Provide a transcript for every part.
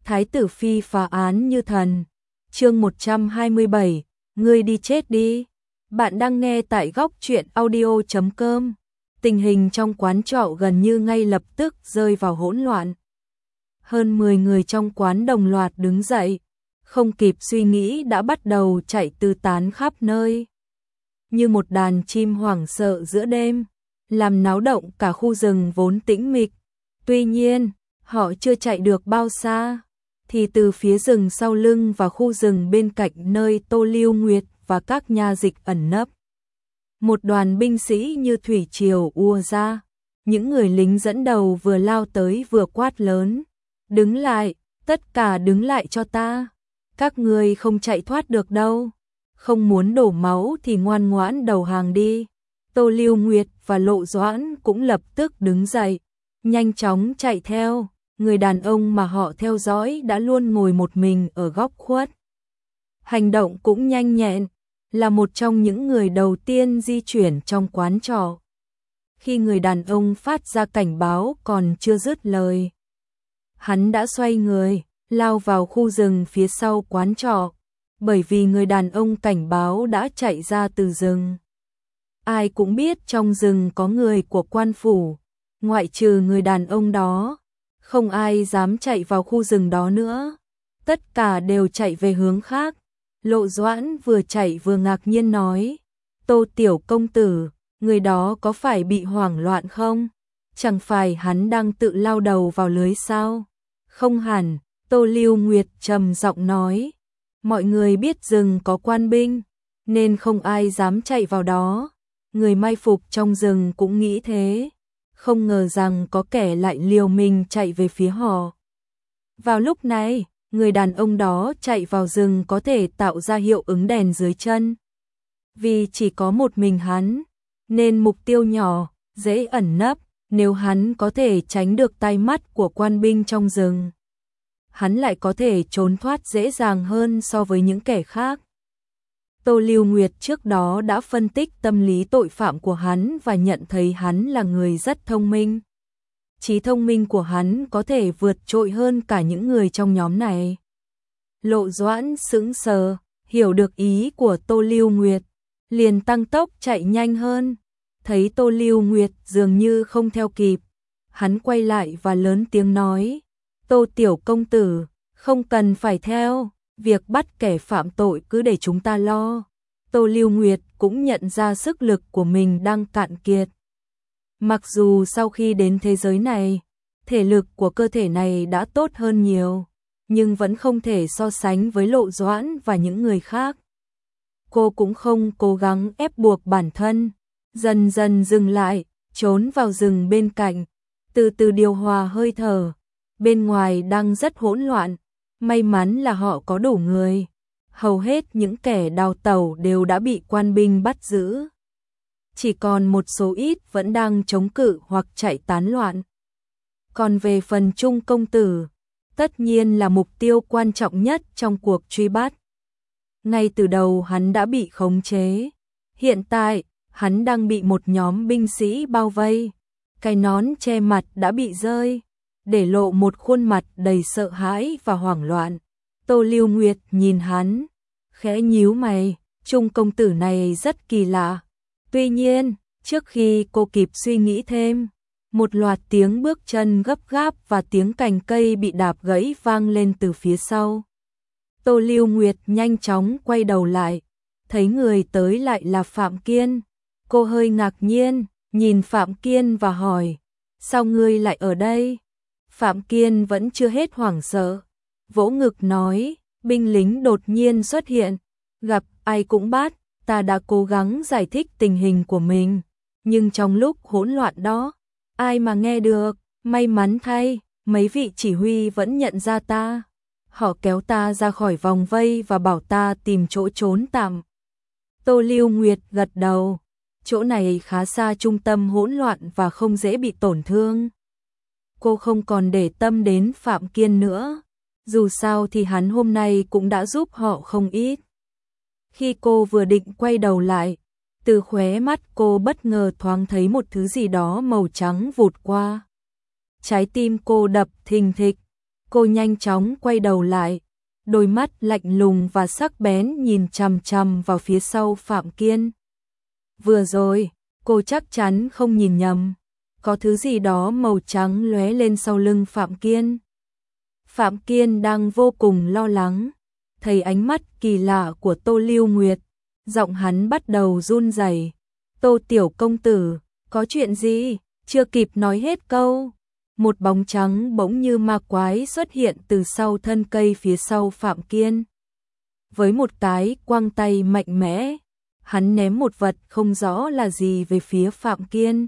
Thái tử phi phá án như thần. Chương 127, ngươi đi chết đi. Bạn đang nghe tại góc truyện audio.com. Tình hình trong quán trọ gần như ngay lập tức rơi vào hỗn loạn. Hơn 10 người trong quán đồng loạt đứng dậy, không kịp suy nghĩ đã bắt đầu chạy tứ tán khắp nơi. Như một đàn chim hoảng sợ giữa đêm, làm náo động cả khu rừng vốn tĩnh mịch. Tuy nhiên, họ chưa chạy được bao xa, thì từ phía rừng sau lưng và khu rừng bên cạnh nơi Tô Lưu Nguyệt và các nha dịch ẩn nấp, một đoàn binh sĩ như thủy triều ùa ra. Những người lính dẫn đầu vừa lao tới vừa quát lớn: "Đứng lại, tất cả đứng lại cho ta. Các ngươi không chạy thoát được đâu. Không muốn đổ máu thì ngoan ngoãn đầu hàng đi." Tô Lưu Nguyệt và Lộ Doãn cũng lập tức đứng dậy, nhanh chóng chạy theo. Người đàn ông mà họ theo dõi đã luôn ngồi một mình ở góc khuất. Hành động cũng nhanh nhẹn, là một trong những người đầu tiên di chuyển trong quán trọ. Khi người đàn ông phát ra cảnh báo còn chưa dứt lời, hắn đã xoay người, lao vào khu rừng phía sau quán trọ, bởi vì người đàn ông cảnh báo đã chạy ra từ rừng. Ai cũng biết trong rừng có người của quan phủ, ngoại trừ người đàn ông đó, không ai dám chạy vào khu rừng đó nữa. Tất cả đều chạy về hướng khác. Lộ Doãn vừa chạy vừa ngạc nhiên nói: "Tô tiểu công tử, người đó có phải bị hoảng loạn không? Chẳng phải hắn đang tự lao đầu vào lưới sao?" "Không hẳn," Tô Lưu Nguyệt trầm giọng nói. "Mọi người biết rừng có quan binh, nên không ai dám chạy vào đó. Người mai phục trong rừng cũng nghĩ thế, không ngờ rằng có kẻ lại liều mình chạy về phía họ." Vào lúc này, người đàn ông đó chạy vào rừng có thể tạo ra hiệu ứng đèn dưới chân. Vì chỉ có một mình hắn, nên mục tiêu nhỏ, dễ ẩn nấp. Nếu hắn có thể tránh được tai mắt của quan binh trong rừng, hắn lại có thể trốn thoát dễ dàng hơn so với những kẻ khác. Tô Lưu Nguyệt trước đó đã phân tích tâm lý tội phạm của hắn và nhận thấy hắn là người rất thông minh. Trí thông minh của hắn có thể vượt trội hơn cả những người trong nhóm này. Lộ Doãn sững sờ, hiểu được ý của Tô Lưu Nguyệt, liền tăng tốc chạy nhanh hơn. Thấy Tô Lưu Nguyệt dường như không theo kịp, hắn quay lại và lớn tiếng nói: "Tô tiểu công tử, không cần phải theo, việc bắt kẻ phạm tội cứ để chúng ta lo." Tô Lưu Nguyệt cũng nhận ra sức lực của mình đang cạn kiệt. Mặc dù sau khi đến thế giới này, thể lực của cơ thể này đã tốt hơn nhiều, nhưng vẫn không thể so sánh với Lộ Doãn và những người khác. Cô cũng không cố gắng ép buộc bản thân, dần dần dừng lại, trốn vào rừng bên cạnh, từ từ điều hòa hơi thở. Bên ngoài đang rất hỗn loạn, may mắn là họ có đủ người. Hầu hết những kẻ đào tẩu đều đã bị quan binh bắt giữ. Chỉ còn một số ít vẫn đang chống cự hoặc chạy tán loạn. Còn về phần Trung công tử, tất nhiên là mục tiêu quan trọng nhất trong cuộc truy bắt. Ngay từ đầu hắn đã bị khống chế. Hiện tại, hắn đang bị một nhóm binh sĩ bao vây. Cái nón che mặt đã bị rơi, để lộ một khuôn mặt đầy sợ hãi và hoảng loạn. Tô Lưu Nguyệt nhìn hắn, khẽ nhíu mày. Trung công tử này rất kỳ lạ. Tuy nhiên, trước khi cô kịp suy nghĩ thêm, một loạt tiếng bước chân gấp gáp và tiếng cành cây bị đạp gãy vang lên từ phía sau. Tô Lưu Nguyệt nhanh chóng quay đầu lại, thấy người tới lại là Phạm Kiên. Cô hơi ngạc nhiên, nhìn Phạm Kiên và hỏi: "Sao ngươi lại ở đây?" Phạm Kiên vẫn chưa hết hoảng sợ, vỗ ngực nói: "Binh lính đột nhiên xuất hiện, gặp ai cũng bắt." Ta đã cố gắng giải thích tình hình của mình, nhưng trong lúc hỗn loạn đó, ai mà nghe được. May mắn thay, mấy vị chỉ huy vẫn nhận ra ta. Họ kéo ta ra khỏi vòng vây và bảo ta tìm chỗ trốn tạm. Tô Lưu Nguyệt gật đầu. Chỗ này khá xa trung tâm hỗn loạn và không dễ bị tổn thương. Cô không còn để tâm đến Phạm Kiên nữa. Dù sao thì hắn hôm nay cũng đã giúp họ không ít. Khi cô vừa định quay đầu lại, từ khóe mắt cô bất ngờ thoáng thấy một thứ gì đó màu trắng vụt qua. Trái tim cô đập thình thịch. Cô nhanh chóng quay đầu lại, đôi mắt lạnh lùng và sắc bén nhìn chằm chằm vào phía sau Phạm Kiên. Vừa rồi, cô chắc chắn không nhìn nhầm, có thứ gì đó màu trắng lóe lên sau lưng Phạm Kiên. Phạm Kiên đang vô cùng lo lắng, thấy ánh mắt kỳ lạ của Tô Lưu Nguyệt, giọng hắn bắt đầu run rẩy. Tô tiểu công tử, có chuyện gì? Chưa kịp nói hết câu, một bóng trắng bỗng như ma quái xuất hiện từ sau thân cây phía sau Phạm Kiên. Với một cái quang tay mạnh mẽ, hắn ném một vật không rõ là gì về phía Phạm Kiên.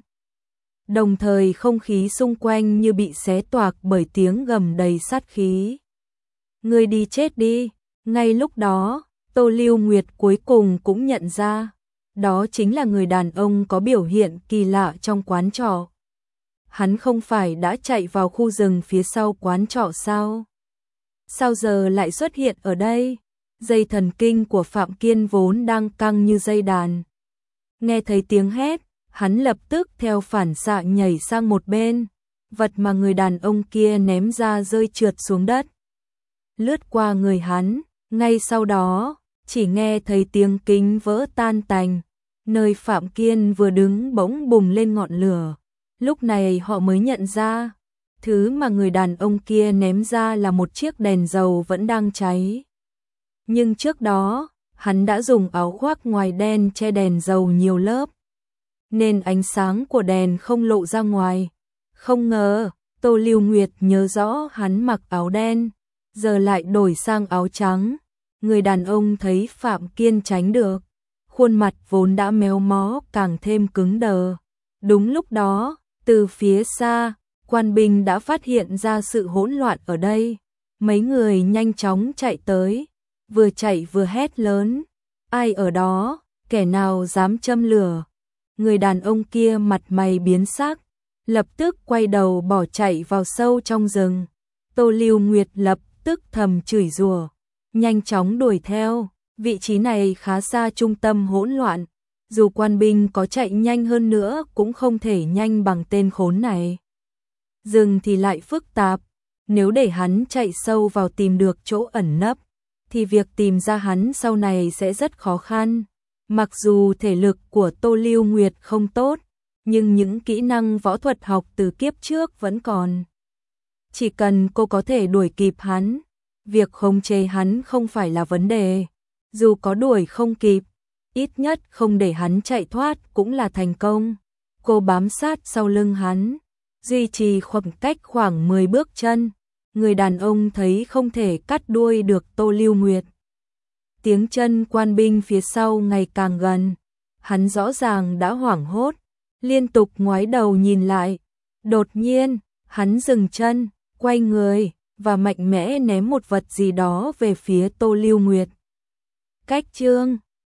Đồng thời không khí xung quanh như bị xé toạc bởi tiếng gầm đầy sát khí. Ngươi đi chết đi. Ngay lúc đó, Tô Lưu Nguyệt cuối cùng cũng nhận ra, đó chính là người đàn ông có biểu hiện kỳ lạ trong quán trọ. Hắn không phải đã chạy vào khu rừng phía sau quán trọ sao? Sao giờ lại xuất hiện ở đây? Dây thần kinh của Phạm Kiên vốn đang căng như dây đàn. Nghe thấy tiếng hét, hắn lập tức theo phản xạ nhảy sang một bên, vật mà người đàn ông kia ném ra rơi trượt xuống đất. Lướt qua người hắn, ngay sau đó, chỉ nghe thấy tiếng kính vỡ tan tành, nơi Phạm Kiên vừa đứng bỗng bùng lên ngọn lửa. Lúc này họ mới nhận ra, thứ mà người đàn ông kia ném ra là một chiếc đèn dầu vẫn đang cháy. Nhưng trước đó, hắn đã dùng áo khoác ngoài đen che đèn dầu nhiều lớp, nên ánh sáng của đèn không lộ ra ngoài. Không ngờ, Tô Lưu Nguyệt nhớ rõ hắn mặc áo đen, giờ lại đổi sang áo trắng. Người đàn ông thấy Phạm Kiên tránh được, khuôn mặt vốn đã méo mó càng thêm cứng đờ. Đúng lúc đó, từ phía xa, quan binh đã phát hiện ra sự hỗn loạn ở đây. Mấy người nhanh chóng chạy tới, vừa chạy vừa hét lớn. Ai ở đó, kẻ nào dám châm lửa? Người đàn ông kia mặt mày biến sắc, lập tức quay đầu bỏ chạy vào sâu trong rừng. Tô Lưu Nguyệt lập tức thầm chửi rủa, nhanh chóng đuổi theo. Vị trí này khá xa trung tâm hỗn loạn, dù quan binh có chạy nhanh hơn nữa cũng không thể nhanh bằng tên khốn này. Rừng thì lại phức tạp, nếu để hắn chạy sâu vào tìm được chỗ ẩn nấp, thì việc tìm ra hắn sau này sẽ rất khó khăn. Mặc dù thể lực của Tô Lưu Nguyệt không tốt, nhưng những kỹ năng võ thuật học từ kiếp trước vẫn còn. Chỉ cần cô có thể đuổi kịp hắn, việc khống chế hắn không phải là vấn đề. Dù có đuổi không kịp, ít nhất không để hắn chạy thoát cũng là thành công. Cô bám sát sau lưng hắn, duy trì khoảng cách khoảng 10 bước chân. Người đàn ông thấy không thể cắt đuôi được Tô Lưu Nguyệt. Tiếng chân quan binh phía sau ngày càng gần, hắn rõ ràng đã hoảng hốt, liên tục ngoái đầu nhìn lại. Đột nhiên, hắn dừng chân, quay người và mạnh mẽ ném một vật gì đó về phía Tô Lưu Nguyệt. Cách chương